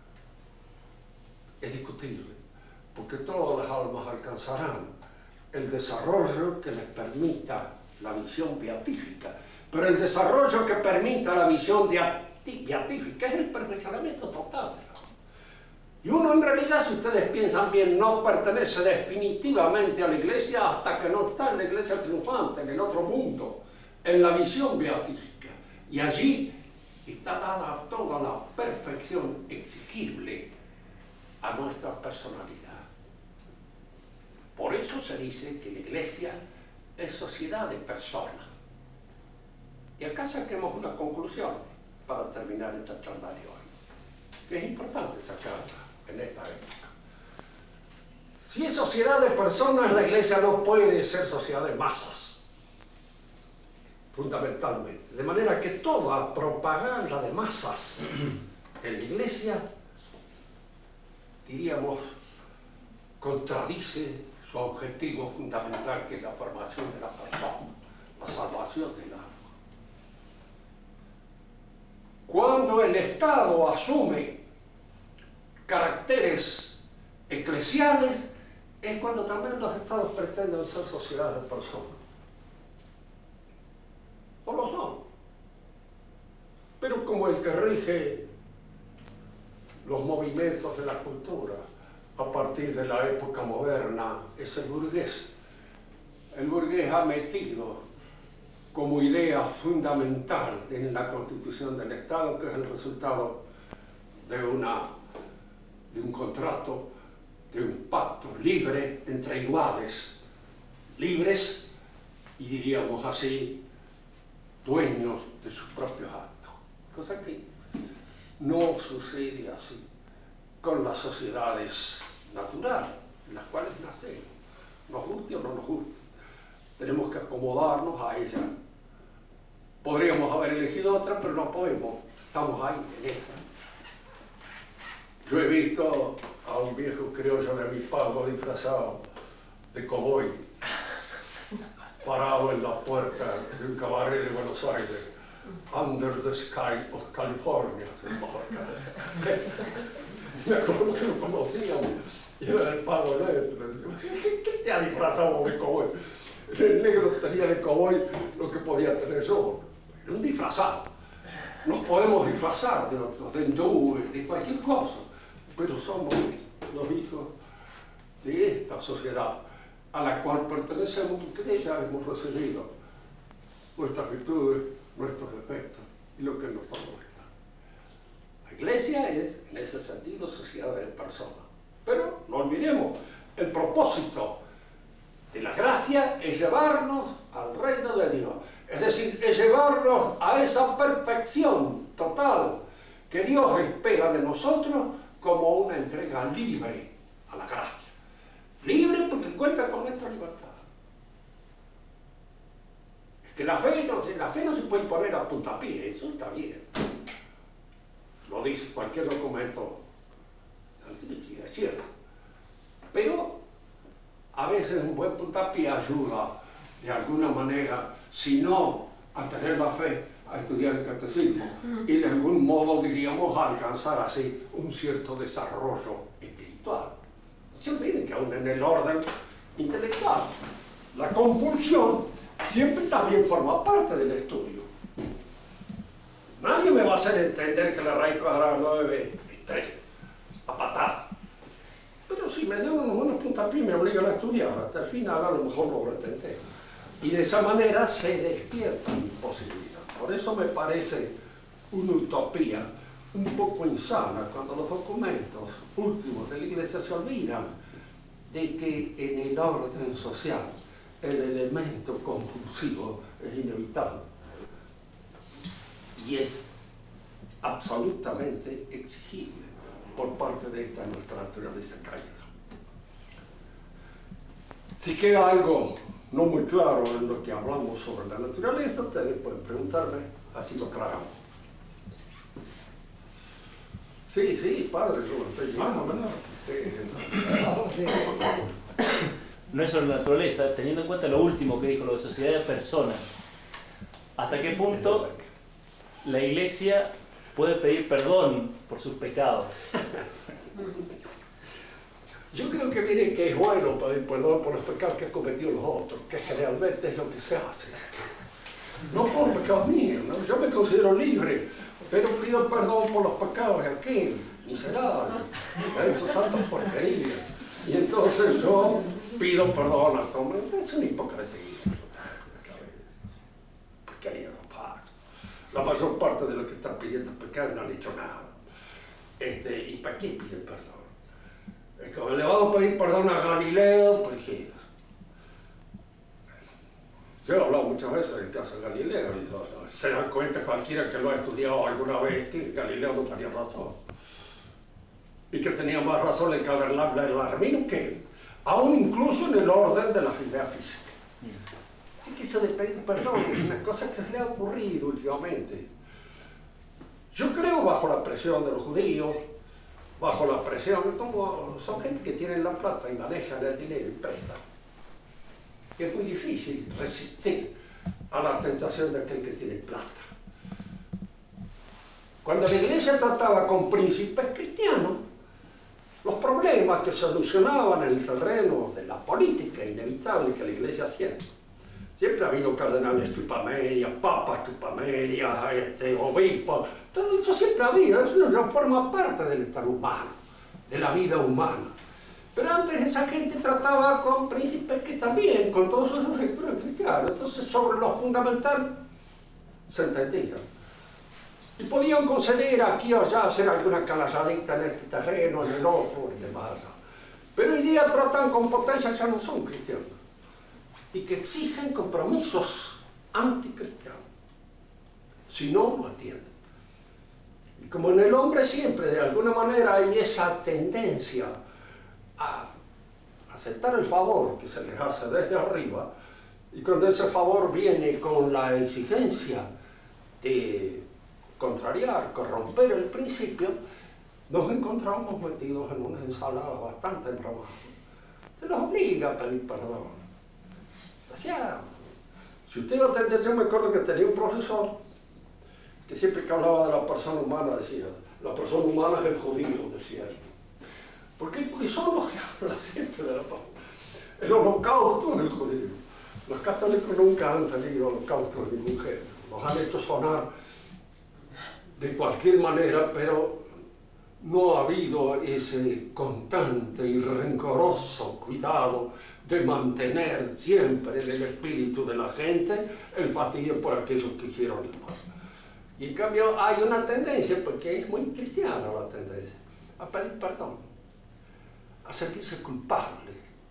es discutible, porque todas las almas alcanzarán el desarrollo que les permita la visión beatífica, pero el desarrollo que permita la visión beatífica es el perfeccionamiento total. Y uno en realidad, si ustedes piensan bien, no pertenece definitivamente a la iglesia hasta que no está en la iglesia triunfante, en el otro mundo, en la visión beatífica. Y allí está dada toda la perfección exigible a nuestra personalidad. Por eso se dice que la iglesia es sociedad de personas. Y acá saquemos una conclusión para terminar esta charla de hoy, que es importante sacarla en esta época. Si es sociedad de personas, la iglesia no puede ser sociedad de masas, fundamentalmente. De manera que toda propaganda de masas en la iglesia, diríamos, contradice su objetivo fundamental, que es la formación de la persona, la salvación del alma. Cuando el Estado asume caracteres eclesiales, es cuando también los estados pretenden ser sociedades de personas. O lo son. Pero como el que rige los movimientos de la cultura a partir de la época moderna es el burgués. El burgués ha metido como idea fundamental en la constitución del Estado, que es el resultado de un contrato, de un pacto libre entre iguales, libres y, diríamos así, dueños de sus propios actos. Cosa que no sucede así con las sociedades naturales, en las cuales nacemos, nos guste o no nos guste. Tenemos que acomodarnos a ella. Podríamos haber elegido otra, pero no podemos. Estamos ahí, en esa. Yo he visto a un viejo criollo de mi pago disfrazado de cowboy, parado en la puerta de un cabaret de Buenos Aires, Under the Sky of California. Me acuerdo que lo conocíamos, y era el pago eléctrico. ¿Qué te ha disfrazado de cowboy? El negro tenía de cowboy lo que podía tener yo. Era un disfrazado. Nos podemos disfrazar de otros, de hindúes, de cualquier cosa, pero somos los hijos de esta sociedad a la cual pertenecemos, porque de ella hemos recibido nuestras virtudes, nuestros defectos y lo que nos muestra. La iglesia es, en ese sentido, sociedad de personas. Pero no olvidemos, el propósito de la gracia es llevarnos al reino de Dios. Es decir, es llevarnos a esa perfección total que Dios espera de nosotros como una entrega libre a la gracia. Libre porque cuenta con nuestra libertad. Es que la fe no se puede poner a puntapié, eso está bien. Lo dice cualquier documento antiguo, es cierto. Pero a veces un buen puntapié ayuda de alguna manera, si no a tener la fe, a estudiar el catecismo y de algún modo, diríamos, a alcanzar así un cierto desarrollo espiritual. No se olviden que aún en el orden intelectual, la compulsión siempre también forma parte del estudio. Nadie me va a hacer entender que la raíz cuadrada de 9 es 3, a patada. Pero si me dan unos buenos puntapiés me obligan a estudiar, hasta el final a lo mejor logro entender. Y de esa manera se despierta mi posibilidad. Por eso me parece una utopía un poco insana cuando los documentos últimos de la Iglesia se olvidan de que en el orden social el elemento compulsivo es inevitable y es absolutamente exigible por parte de esta nuestra naturaleza caída. Si queda algo no muy claro en lo que hablamos sobre la naturaleza, ustedes pueden preguntarme, así lo aclaramos. Sí, sí, padre, yo lo estoy viendo. No es sobre la naturaleza, teniendo en cuenta lo último que dijo, lo de sociedad de personas. ¿Hasta qué punto la Iglesia puede pedir perdón por sus pecados? Yo creo que miren que es bueno pedir perdón por los pecados que han cometido los otros, que generalmente es lo que se hace. No por pecados míos, ¿no? Yo me considero libre, pero pido perdón por los pecados de aquel miserable que ha hecho tantas porquerías. Y entonces yo pido perdón a todo. Es una hipocresía. Porquería no para. La mayor parte de los que están pidiendo pecado no han hecho nada. ¿Y para qué piden perdón? Es como le vamos a pedir perdón a Galileo, porque yo he hablado muchas veces del caso de Galileo, y se dan cuenta cualquiera que lo ha estudiado alguna vez que Galileo no tenía razón. Y que tenía más razón el Larmino que él, aún incluso en el orden de la idea física. Así que eso de pedir perdón es una cosa que se le ha ocurrido últimamente. Yo creo bajo la presión de los judíos, bajo la presión, como son gente que tienen la plata y manejan el dinero y prestan. Y es muy difícil resistir a la tentación de aquel que tiene plata. Cuando la Iglesia trataba con príncipes cristianos, los problemas que se solucionaban en el terreno de la política inevitable que la Iglesia hacía. Siempre ha habido cardenales chupamedias, papas chupamedias, obispos, todo eso siempre ha habido, eso forma parte del estar humano, de la vida humana. Pero antes esa gente trataba con príncipes que también, con todos sus efectos cristianos, entonces sobre lo fundamental se entendían. Y podían conceder aquí o allá, hacer alguna calazadita en este terreno, en el otro y demás. Pero hoy día tratan con potencia que ya no son cristianos y que exigen compromisos anticristianos. Si no, no atienden. Y como en el hombre siempre, de alguna manera, hay esa tendencia a aceptar el favor que se les hace desde arriba, y cuando ese favor viene con la exigencia de contrariar, corromper el principio, nos encontramos metidos en una ensalada bastante brava. Se nos obliga a pedir perdón. O sea, si usted va a entender, yo me acuerdo que tenía un profesor que siempre que hablaba de la persona humana decía, la persona humana es el judío, decía él. ¿Por qué? Porque son los que hablan siempre de la paz. El holocausto del judío. Los católicos nunca han tenido holocausto de ningún género. Los han hecho sonar de cualquier manera, pero no ha habido ese constante y rencoroso cuidado de mantener siempre en el espíritu de la gente el fastidio por aquellos que hicieron el mal. Y en cambio hay una tendencia, porque es muy cristiana la tendencia, a pedir perdón, a sentirse culpable.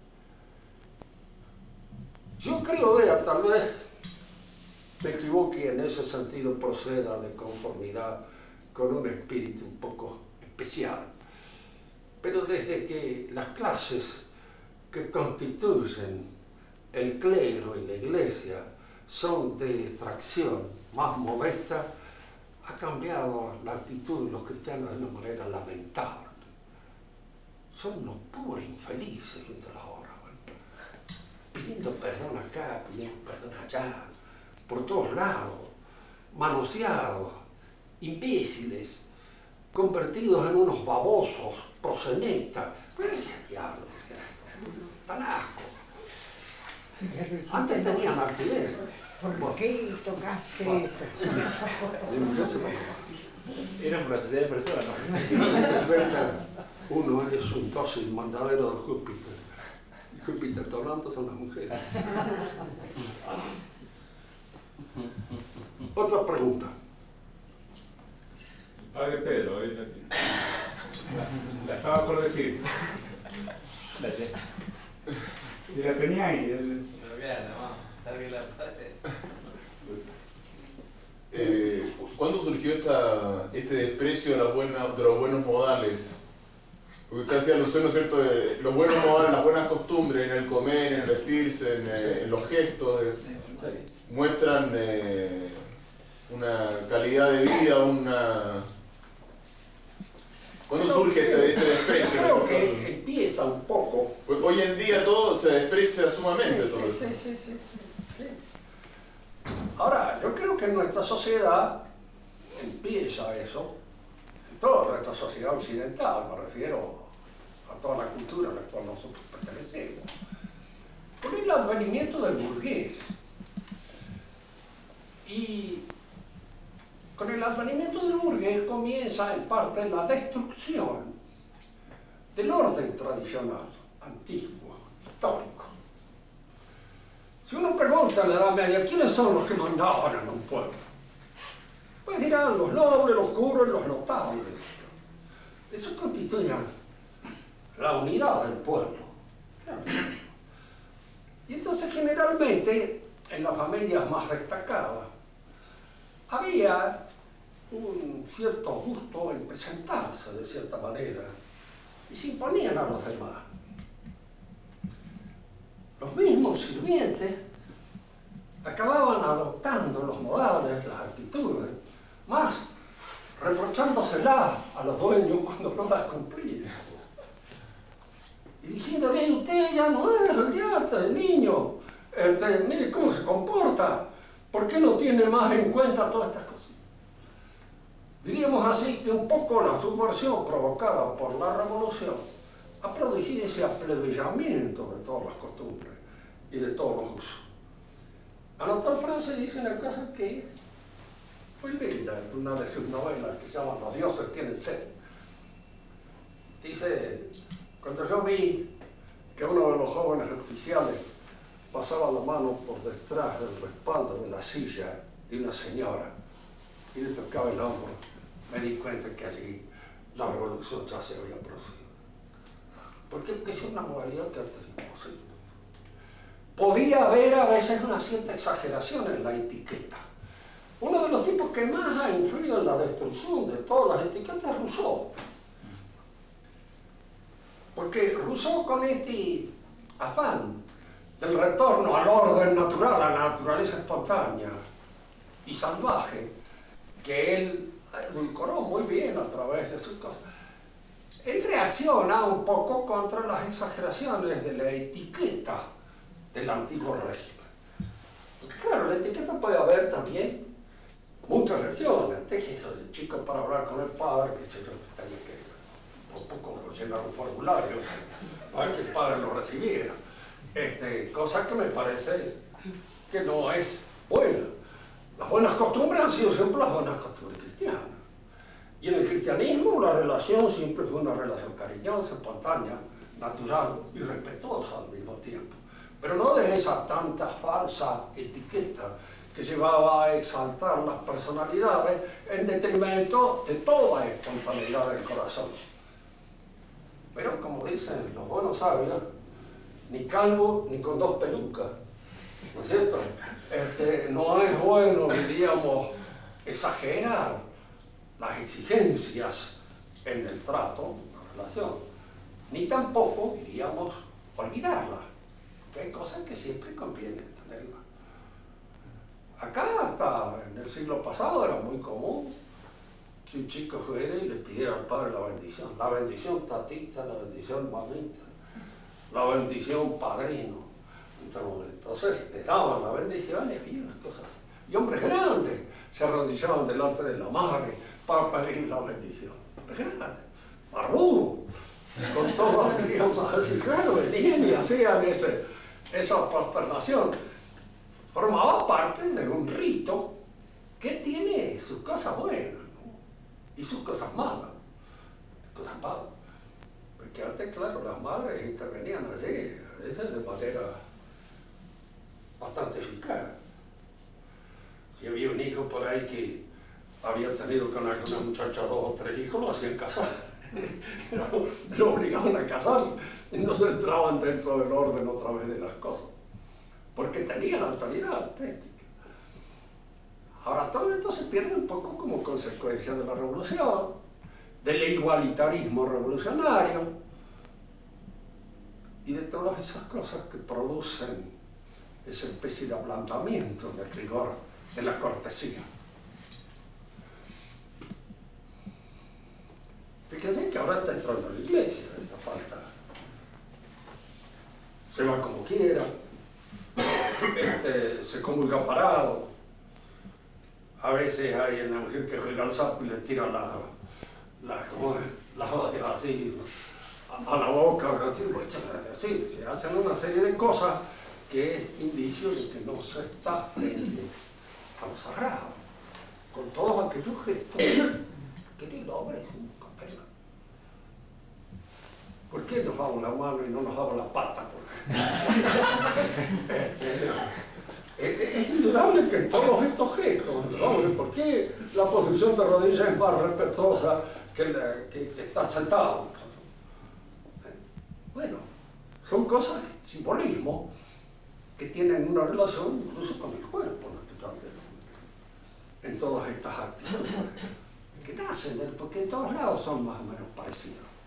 Yo creo, tal vez me equivoque en ese sentido, proceda de conformidad con un espíritu un poco especial. Pero desde que las clases que constituyen el clero y la iglesia son de extracción más modesta, ha cambiado la actitud de los cristianos de una manera lamentable. Son unos pobres infelices mientras ahora, pidiendo perdón acá, pidiendo perdón allá, por todos lados, manoseados, imbéciles, convertidos en unos babosos, prosenetas. ¡Qué diablo! ¡Tan asco! Antes tenían altivez. ¿Por qué tocaste eso? Era por la sociedad de personas, ¿no? Uno es un dócil mandadero de Júpiter. Y Júpiter Toronto son las mujeres. Otra pregunta. Padre Pedro, la estaba por decir. Y la tenía ahí. ¿Cuándo surgió este desprecio de los buenos modales Porque usted hacía alusión, ¿no es cierto?, de los buenos modales, las buenas costumbres en el comer, en el vestirse, en los gestos, muestran una calidad de vida, una... ¿Cuándo surge este desprecio? Creo que empieza un poco. Pues hoy en día todo se desprecia sumamente. Sí. Ahora, yo creo que en nuestra sociedad empieza eso, en toda nuestra sociedad occidental, me refiero a toda la cultura a la cual nosotros pertenecemos, con el advenimiento del burgués. Y con el advenimiento del burgués comienza en parte la destrucción del orden tradicional, antiguo, histórico. Si uno pregunta en la Edad Media, ¿quiénes son los que mandaban en un pueblo? Pues dirán los nobles, los curas y los notables. Eso constituía la unidad del pueblo. Y entonces generalmente, en las familias más destacadas, había un cierto gusto en presentarse de cierta manera y se imponían a los demás. Los mismos sirvientes acababan adoptando los modales, las actitudes, más reprochándoselas a los dueños cuando no las cumplían. Y diciéndole, usted ya no es el diablo, el niño, mire cómo se comporta, ¿por qué no tiene más en cuenta todas estas cosas? Diríamos así que un poco la subversión provocada por la revolución ha producido ese aplebeyamiento de todas las costumbres y de todos los usos. Anatole France dice una cosa que fue linda en una de sus novelas que se llama Los dioses tienen sed. Dice, cuando yo vi que uno de los jóvenes oficiales pasaba la mano por detrás del respaldo de la silla de una señora y le tocaba el hombro, me di cuenta que allí la revolución ya se había producido. ¿Por qué? Porque es una modalidad que antes era imposible. Podía haber a veces una cierta exageración en la etiqueta. Uno de los tipos que más ha influido en la destrucción de todas las etiquetas es Rousseau. Porque Rousseau, con este afán del retorno al orden natural, a la naturaleza espontánea y salvaje, que él edulcoró muy bien a través de sus cosas, él reacciona un poco contra las exageraciones de la etiqueta del antiguo régimen. Porque claro, la etiqueta puede haber también muchas versiones. Eso del chico para hablar con el padre, que se tenía que un poco llenar un formulario para que el padre lo recibiera. Cosa que me parece que no es buena. Las buenas costumbres han sido siempre las buenas costumbres cristianas. Y en el cristianismo la relación siempre fue una relación cariñosa, espontánea, natural y respetuosa al mismo tiempo. Pero no de esa tanta falsa etiqueta que llevaba a exaltar las personalidades en detrimento de toda espontaneidad del corazón. Pero como dicen los buenos sabios, ni calvo ni con dos pelucas, ¿no es cierto? No es bueno, diríamos, exagerar las exigencias en el trato, en la relación, ni tampoco, diríamos, olvidarlas, que hay cosas que siempre conviene tenerlas. Acá, hasta en el siglo pasado, era muy común que un chico fuera y le pidiera al padre la bendición tatita, la bendición mamita, la bendición padrino. Entonces le daban la bendición y había unas cosas. Y hombres grandes se arrodillaban delante de la madre para pedir la bendición. Hombres grandes, barbudos, con todo, diríamos así, claro, venían y hacían esa prosternación. Formaba parte de un rito que tiene sus cosas buenas, ¿no? Y sus cosas malas. Porque antes, claro, las madres intervenían allí, a veces de manera bastante eficaz. Si había un hijo por ahí que había tenido con alguna muchacha 2 o 3 hijos, lo hacían casar. Lo obligaban a casarse y no se entraban dentro del orden otra vez de las cosas. Porque tenían autoridad auténtica. Ahora todo esto se pierde un poco como consecuencia de la revolución del igualitarismo revolucionario y de todas esas cosas que producen esa especie de ablandamiento del rigor de la cortesía. Fíjense que ahora está entrando en la iglesia esa falta. Se va como quiera, se comulga parado. A veces hay en el que juega al sapo y le tira las hostias así a la boca, así, se hacen una serie de cosas que es indicio de que no se está frente a lo sagrado, con todos aquellos gestos que el hombre es un papel. ¿Por qué nos damos la mano y no nos damos la pata? Es indudable que en todos estos gestos, ¿por qué la posición de rodillas es más respetuosa que estar sentado? Bueno, son cosas, simbolismo, que tienen una relación incluso con el cuerpo natural del hombre, en todas estas actitudes, que nacen, porque en todos lados son más o menos parecidos.